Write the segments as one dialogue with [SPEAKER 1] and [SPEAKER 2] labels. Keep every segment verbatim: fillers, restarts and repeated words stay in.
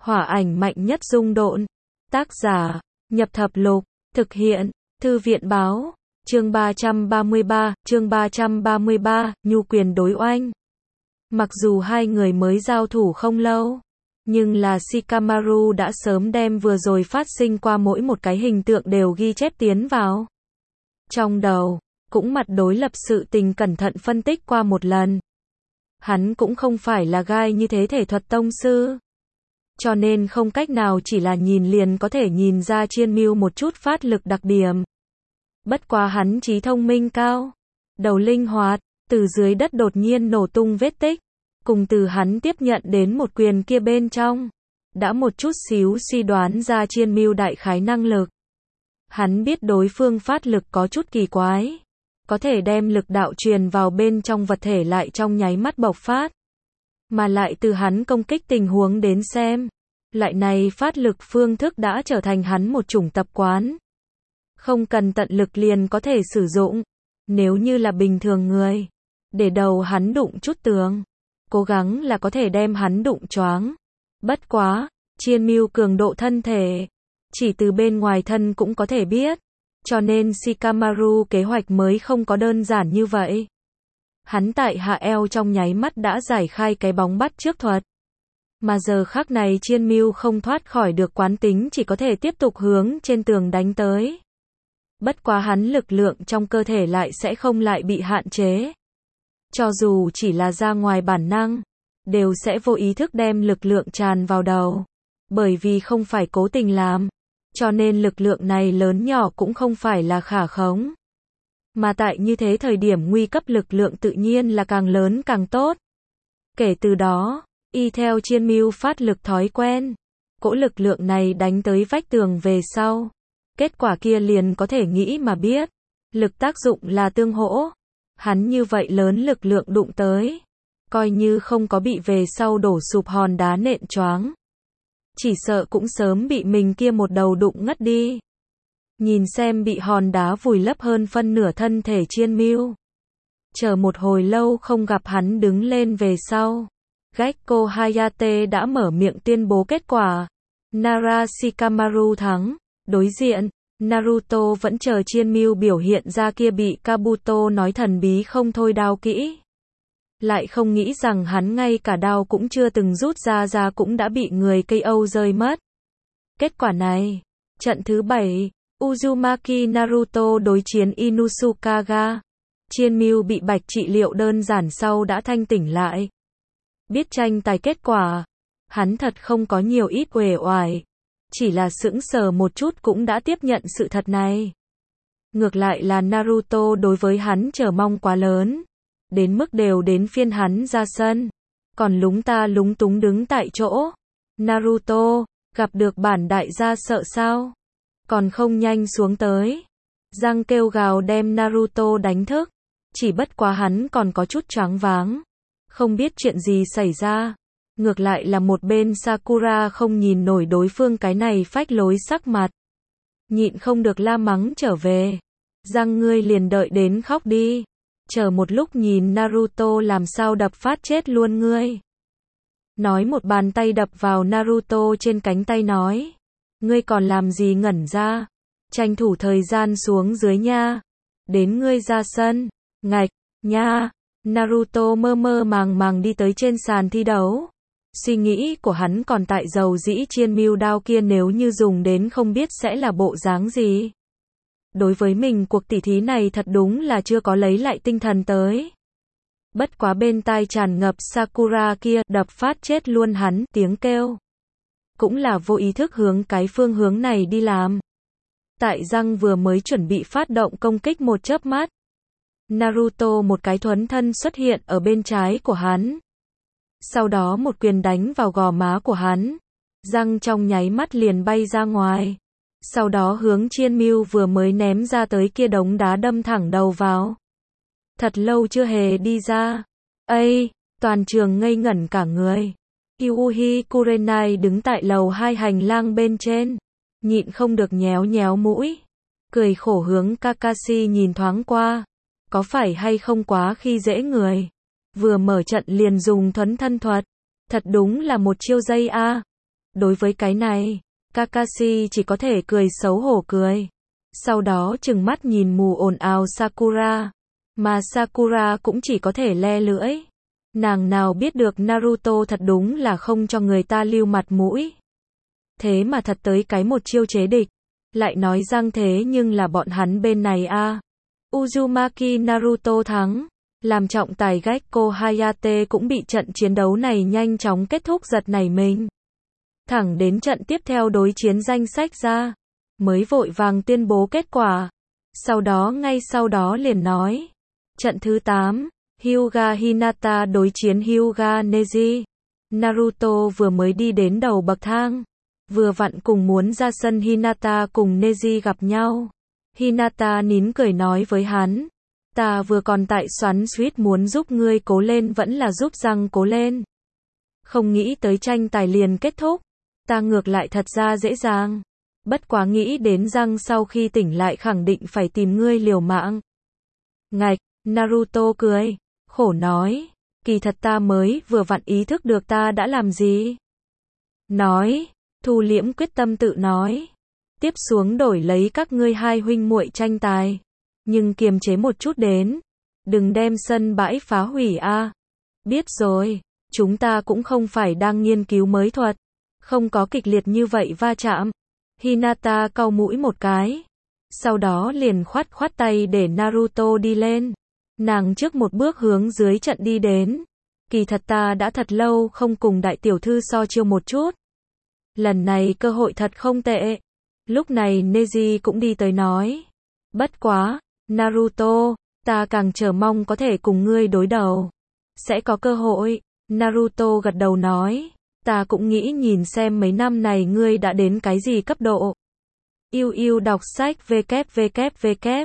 [SPEAKER 1] Hỏa ảnh mạnh nhất dung độn. Tác giả, Nhập Thập Lục. Thực hiện, Thư viện báo. Chương ba trăm ba mươi ba, chương ba trăm ba mươi ba, nhu quyền đối oanh. Mặc dù hai người mới giao thủ không lâu, nhưng là Shikamaru đã sớm đem vừa rồi phát sinh qua mỗi một cái hình tượng đều ghi chép tiến vào trong đầu, cũng mặt đối lập sự tình cẩn thận phân tích qua một lần. Hắn cũng không phải là gai như thế thể thuật tông sư, cho nên không cách nào chỉ là nhìn liền có thể nhìn ra Chiên Mưu một chút phát lực đặc điểm. Bất quá hắn trí thông minh cao, đầu linh hoạt, từ dưới đất đột nhiên nổ tung vết tích, cùng từ hắn tiếp nhận đến một quyền kia bên trong, đã một chút xíu suy đoán ra Chiên Mưu đại khái năng lực. Hắn biết đối phương phát lực có chút kỳ quái, có thể đem lực đạo truyền vào bên trong vật thể lại trong nháy mắt bộc phát. Mà lại từ hắn công kích tình huống đến xem, loại này phát lực phương thức đã trở thành hắn một chủng tập quán. Không cần tận lực liền có thể sử dụng. Nếu như là bình thường người, để đầu hắn đụng chút tường, cố gắng là có thể đem hắn đụng choáng. Bất quá, Chiên Mưu cường độ thân thể, chỉ từ bên ngoài thân cũng có thể biết. Cho nên Shikamaru kế hoạch mới không có đơn giản như vậy. Hắn tại hạ eo trong nháy mắt đã giải khai cái bóng bắt trước thuật. Mà giờ khắc này Chiên Mưu không thoát khỏi được quán tính, chỉ có thể tiếp tục hướng trên tường đánh tới. Bất quá hắn lực lượng trong cơ thể lại sẽ không lại bị hạn chế. Cho dù chỉ là ra ngoài bản năng, đều sẽ vô ý thức đem lực lượng tràn vào đầu. Bởi vì không phải cố tình làm, cho nên lực lượng này lớn nhỏ cũng không phải là khả khống. Mà tại như thế thời điểm nguy cấp lực lượng tự nhiên là càng lớn càng tốt. Kể từ đó, y theo Chiên Mưu phát lực thói quen, cỗ lực lượng này đánh tới vách tường về sau. Kết quả kia liền có thể nghĩ mà biết. Lực tác dụng là tương hỗ. Hắn như vậy lớn lực lượng đụng tới, coi như không có bị về sau đổ sụp hòn đá nện choáng, chỉ sợ cũng sớm bị mình kia một đầu đụng ngất đi. Nhìn xem bị hòn đá vùi lấp hơn phân nửa thân thể Chiên Mưu, chờ một hồi lâu không gặp hắn đứng lên về sau, Gekko Hayate đã mở miệng tuyên bố kết quả. Nara Shikamaru thắng. Đối diện, Naruto vẫn chờ Chiên Mưu biểu hiện ra kia bị Kabuto nói thần bí không thôi đao kỹ. Lại không nghĩ rằng hắn ngay cả đao cũng chưa từng rút ra ra cũng đã bị người ca o rơi mất. Kết quả này, trận thứ bảy, Uzumaki Naruto đối chiến Inusukaga. Chiên Mưu bị bạch trị liệu đơn giản sau đã thanh tỉnh lại. Biết tranh tài kết quả, hắn thật không có nhiều ít uể oải. Chỉ là sững sờ một chút cũng đã tiếp nhận sự thật này. Ngược lại là Naruto đối với hắn chờ mong quá lớn, đến mức đều đến phiên hắn ra sân, còn lúng ta lúng túng đứng tại chỗ. Naruto, gặp được bản đại gia sợ sao? Còn không nhanh xuống tới. Răng kêu gào đem Naruto đánh thức, chỉ bất quá hắn còn có chút choáng váng, không biết chuyện gì xảy ra. Ngược lại là một bên Sakura không nhìn nổi đối phương cái này phách lối sắc mặt, nhịn không được la mắng trở về. Răng ngươi liền đợi đến khóc đi, chờ một lúc nhìn Naruto làm sao đập phát chết luôn ngươi. Nói một bàn tay đập vào Naruto trên cánh tay nói, ngươi còn làm gì ngẩn ra, tranh thủ thời gian xuống dưới nha, đến ngươi ra sân, ngạch, nha. Naruto mơ mơ màng màng đi tới trên sàn thi đấu. Suy nghĩ của hắn còn tại dầu dĩ Chiên Mưu đao kia nếu như dùng đến không biết sẽ là bộ dáng gì. Đối với mình cuộc tỉ thí này thật đúng là chưa có lấy lại tinh thần tới. Bất quá bên tai tràn ngập Sakura kia đập phát chết luôn hắn tiếng kêu. Cũng là vô ý thức hướng cái phương hướng này đi làm. Tại răng vừa mới chuẩn bị phát động công kích một chớp mắt, Naruto một cái thuấn thân xuất hiện ở bên trái của hắn. Sau đó một quyền đánh vào gò má của hắn. Răng trong nháy mắt liền bay ra ngoài. Sau đó hướng Chiên Mưu vừa mới ném ra tới kia đống đá đâm thẳng đầu vào. Thật lâu chưa hề đi ra. Ây, toàn trường ngây ngẩn cả người. Kyuubi Kurenai đứng tại lầu hai hành lang bên trên, nhịn không được nhéo nhéo mũi, cười khổ hướng Kakashi nhìn thoáng qua. Có phải hay không quá khi dễ người? Vừa mở trận liền dùng thuấn thân thuật, thật đúng là một chiêu dây a. Đối với cái này, Kakashi chỉ có thể cười xấu hổ cười. Sau đó trừng mắt nhìn mù ồn ào Sakura. Mà Sakura cũng chỉ có thể le lưỡi. Nàng nào biết được Naruto thật đúng là không cho người ta lưu mặt mũi. Thế mà thật tới cái một chiêu chế địch. Lại nói rằng thế nhưng là bọn hắn bên này a à. Uzumaki Naruto thắng. Làm trọng tài Gekko Hayate cũng bị trận chiến đấu này nhanh chóng kết thúc giật nảy mình. Thẳng đến trận tiếp theo đối chiến danh sách ra. Mới vội vàng tuyên bố kết quả. Sau đó ngay sau đó liền nói. Trận thứ tám, Hyuga Hinata đối chiến Hyuga Neji. Naruto vừa mới đi đến đầu bậc thang. Vừa vặn cùng muốn ra sân Hinata cùng Neji gặp nhau. Hinata nín cười nói với hắn. Ta vừa còn tại xoắn suýt muốn giúp ngươi cố lên vẫn là giúp răng cố lên. Không nghĩ tới tranh tài liền kết thúc. Ta ngược lại thật ra dễ dàng. Bất quá nghĩ đến răng sau khi tỉnh lại khẳng định phải tìm ngươi liều mạng. Ngạch, Naruto cười, khổ nói, kỳ thật ta mới vừa vặn ý thức được ta đã làm gì. Nói, thu liễm quyết tâm tự nói, tiếp xuống đổi lấy các ngươi hai huynh muội tranh tài, nhưng kiềm chế một chút đến, đừng đem sân bãi phá hủy a. À. Biết rồi, chúng ta cũng không phải đang nghiên cứu mới thuật, không có kịch liệt như vậy va chạm. Hinata cau mũi một cái, sau đó liền khoát khoát tay để Naruto đi lên. Nàng trước một bước hướng dưới trận đi đến. Kỳ thật ta đã thật lâu không cùng đại tiểu thư so chiêu một chút. Lần này cơ hội thật không tệ. Lúc này Neji cũng đi tới nói. Bất quá, Naruto, ta càng chờ mong có thể cùng ngươi đối đầu. Sẽ có cơ hội. Naruto gật đầu nói. Ta cũng nghĩ nhìn xem mấy năm này ngươi đã đến cái gì cấp độ. Yêu yêu đọc sách www.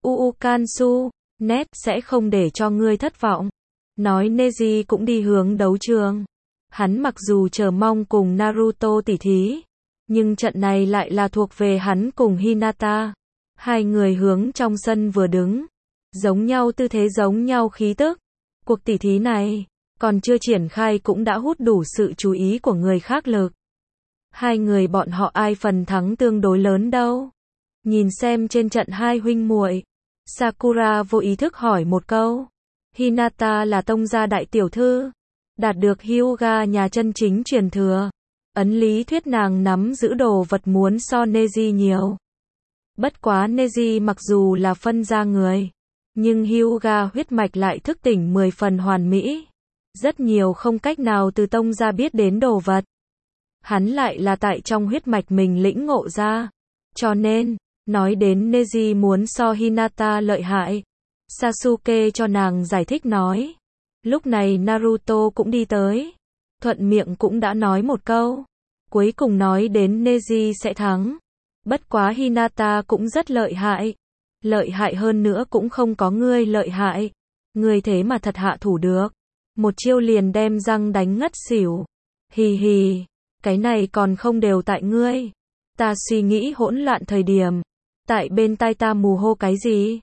[SPEAKER 1] Uukansu. Net sẽ không để cho ngươi thất vọng. Nói Neji cũng đi hướng đấu trường. Hắn mặc dù chờ mong cùng Naruto tỉ thí, nhưng trận này lại là thuộc về hắn cùng Hinata. Hai người hướng trong sân vừa đứng, giống nhau tư thế giống nhau khí tức. Cuộc tỉ thí này, còn chưa triển khai cũng đã hút đủ sự chú ý của người khác lực. Hai người bọn họ ai phần thắng tương đối lớn đâu. Nhìn xem trên trận hai huynh muội. Sakura vô ý thức hỏi một câu. Hinata là tông gia đại tiểu thư. Đạt được Hyuga nhà chân chính truyền thừa. Ấn lý thuyết nàng nắm giữ đồ vật muốn so Neji nhiều. Bất quá Neji mặc dù là phân gia người. Nhưng Hyuga huyết mạch lại thức tỉnh mười phần hoàn mỹ. Rất nhiều không cách nào từ tông gia biết đến đồ vật. Hắn lại là tại trong huyết mạch mình lĩnh ngộ ra. Cho nên, nói đến Neji muốn so Hinata lợi hại. Sasuke cho nàng giải thích nói. Lúc này Naruto cũng đi tới. Thuận miệng cũng đã nói một câu. Cuối cùng nói đến Neji sẽ thắng. Bất quá Hinata cũng rất lợi hại. Lợi hại hơn nữa cũng không có ngươi lợi hại. Ngươi thế mà thật hạ thủ được. Một chiêu liền đem răng đánh ngất xỉu. Hì hì. Cái này còn không đều tại ngươi. Ta suy nghĩ hỗn loạn thời điểm. Tại bên tai ta mù hô cái gì?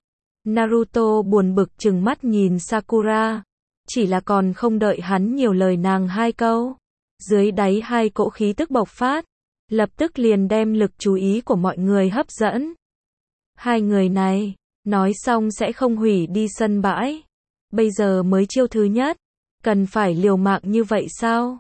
[SPEAKER 1] Naruto buồn bực trừng mắt nhìn Sakura. Chỉ là còn không đợi hắn nhiều lời nàng hai câu. Dưới đáy hai cỗ khí tức bộc phát. Lập tức liền đem lực chú ý của mọi người hấp dẫn. Hai người này, nói xong sẽ không hủy đi sân bãi. Bây giờ mới chiêu thứ nhất. Cần phải liều mạng như vậy sao?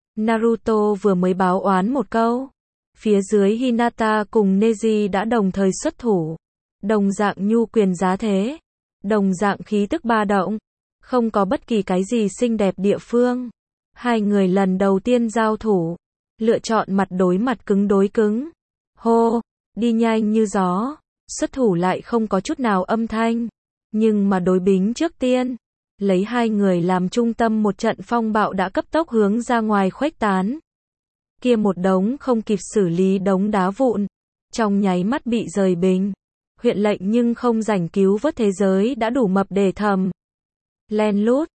[SPEAKER 1] Naruto vừa mới báo oán một câu. Phía dưới Hinata cùng Neji đã đồng thời xuất thủ. Đồng dạng nhu quyền giá thế. Đồng dạng khí tức ba động. Không có bất kỳ cái gì xinh đẹp địa phương. Hai người lần đầu tiên giao thủ. Lựa chọn mặt đối mặt cứng đối cứng. Hô, đi nhanh như gió. Xuất thủ lại không có chút nào âm thanh. Nhưng mà đối bính trước tiên. Lấy hai người làm trung tâm một trận phong bạo đã cấp tốc hướng ra ngoài khuếch tán. Kia một đống không kịp xử lý đống đá vụn. Trong nháy mắt bị rời bình. Huyện lệnh nhưng không rảnh cứu vớt thế giới đã đủ mập để thầm. Len lút,